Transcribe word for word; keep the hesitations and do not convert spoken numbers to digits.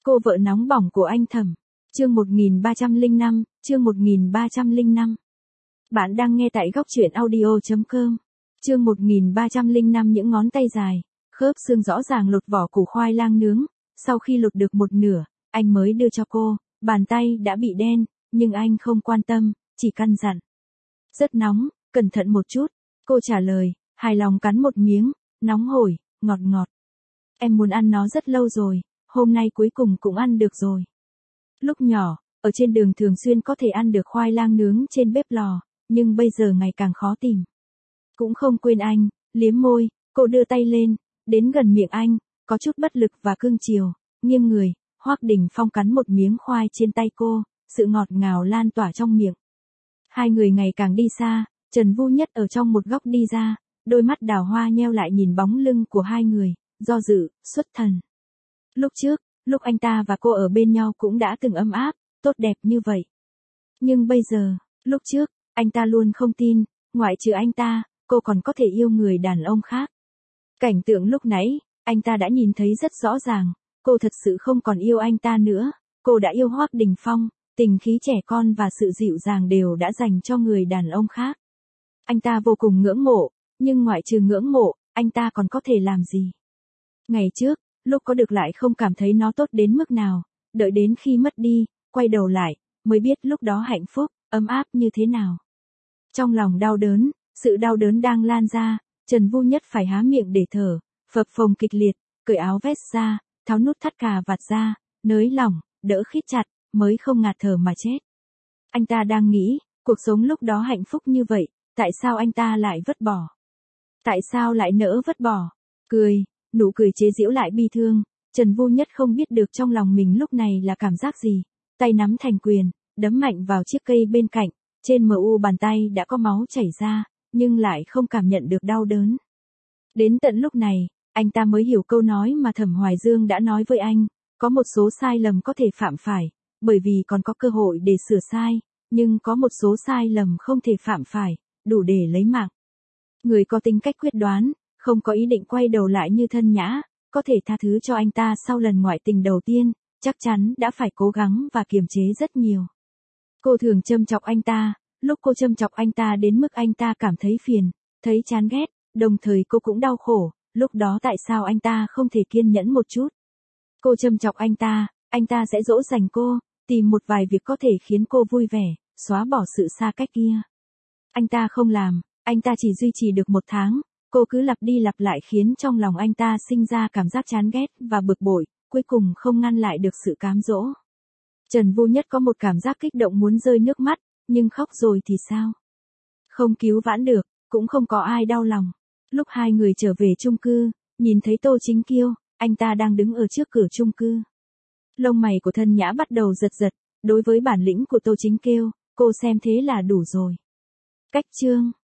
Cô vợ nóng bỏng của anh Thẩm. Chương một nghìn ba trăm lẻ năm, chương một nghìn ba trăm lẻ năm. Bạn đang nghe tại góc truyện audio chấm com. Chương một nghìn ba trăm lẻ năm. Những ngón tay dài, khớp xương rõ ràng lột vỏ củ khoai lang nướng, sau khi lột được một nửa, anh mới đưa cho cô, bàn tay đã bị đen, nhưng anh không quan tâm, chỉ căn dặn. Rất nóng, cẩn thận một chút. Cô trả lời, hài lòng cắn một miếng, nóng hổi, ngọt ngọt. Em muốn ăn nó rất lâu rồi, hôm nay cuối cùng cũng ăn được rồi. Lúc nhỏ, ở trên đường thường xuyên có thể ăn được khoai lang nướng trên bếp lò, nhưng bây giờ ngày càng khó tìm. Cũng không quên anh, liếm môi, cô đưa tay lên, đến gần miệng anh, có chút bất lực và cương chiều, nghiêng người, Hoắc Đình Phong cắn một miếng khoai trên tay cô, sự ngọt ngào lan tỏa trong miệng. Hai người ngày càng đi xa, Trần Vu Nhất ở trong một góc đi ra, đôi mắt đào hoa nheo lại nhìn bóng lưng của hai người, do dự, xuất thần. Lúc trước, lúc anh ta và cô ở bên nhau cũng đã từng ấm áp, tốt đẹp như vậy. Nhưng bây giờ, lúc trước, anh ta luôn không tin, ngoại trừ anh ta, cô còn có thể yêu người đàn ông khác. Cảnh tượng lúc nãy, anh ta đã nhìn thấy rất rõ ràng, cô thật sự không còn yêu anh ta nữa, cô đã yêu Hoắc Đình Phong, tình khí trẻ con và sự dịu dàng đều đã dành cho người đàn ông khác. Anh ta vô cùng ngưỡng mộ, nhưng ngoại trừ ngưỡng mộ, anh ta còn có thể làm gì? Ngày trước, lúc có được lại không cảm thấy nó tốt đến mức nào, đợi đến khi mất đi, quay đầu lại, mới biết lúc đó hạnh phúc, ấm áp như thế nào. Trong lòng đau đớn, sự đau đớn đang lan ra, Trần Vu Nhất phải há miệng để thở, phập phồng kịch liệt, cởi áo vest ra, tháo nút thắt cà vạt ra, nới lỏng, đỡ khít chặt, mới không ngạt thở mà chết. Anh ta đang nghĩ, cuộc sống lúc đó hạnh phúc như vậy, tại sao anh ta lại vứt bỏ? Tại sao lại nỡ vứt bỏ? Cười, nụ cười chế giễu lại bi thương, Trần Vu Nhất không biết được trong lòng mình lúc này là cảm giác gì, tay nắm thành quyền, đấm mạnh vào chiếc cây bên cạnh, trên mu bàn tay đã có máu chảy ra, nhưng lại không cảm nhận được đau đớn. Đến tận lúc này, anh ta mới hiểu câu nói mà Thẩm Hoài Dương đã nói với anh, có một số sai lầm có thể phạm phải, bởi vì còn có cơ hội để sửa sai, nhưng có một số sai lầm không thể phạm phải, đủ để lấy mạng. Người có tính cách quyết đoán, không có ý định quay đầu lại như Thân Nhã, có thể tha thứ cho anh ta sau lần ngoại tình đầu tiên, chắc chắn đã phải cố gắng và kiềm chế rất nhiều. Cô thường châm chọc anh ta, lúc cô châm chọc anh ta đến mức anh ta cảm thấy phiền, thấy chán ghét, đồng thời cô cũng đau khổ, lúc đó tại sao anh ta không thể kiên nhẫn một chút? Cô châm chọc anh ta, anh ta sẽ dỗ dành cô, tìm một vài việc có thể khiến cô vui vẻ, xóa bỏ sự xa cách kia. Anh ta không làm, anh ta chỉ duy trì được một tháng, cô cứ lặp đi lặp lại khiến trong lòng anh ta sinh ra cảm giác chán ghét và bực bội, cuối cùng không ngăn lại được sự cám dỗ. Trần Vu Nhất có một cảm giác kích động muốn rơi nước mắt, nhưng khóc rồi thì sao? Không cứu vãn được, cũng không có ai đau lòng. Lúc hai người trở về chung cư, nhìn thấy Tô Chính Kiêu, anh ta đang đứng ở trước cửa chung cư. Lông mày của Thân Nhã bắt đầu giật giật, đối với bản lĩnh của Tô Chính Kiêu, cô xem thế là đủ rồi. Cách chương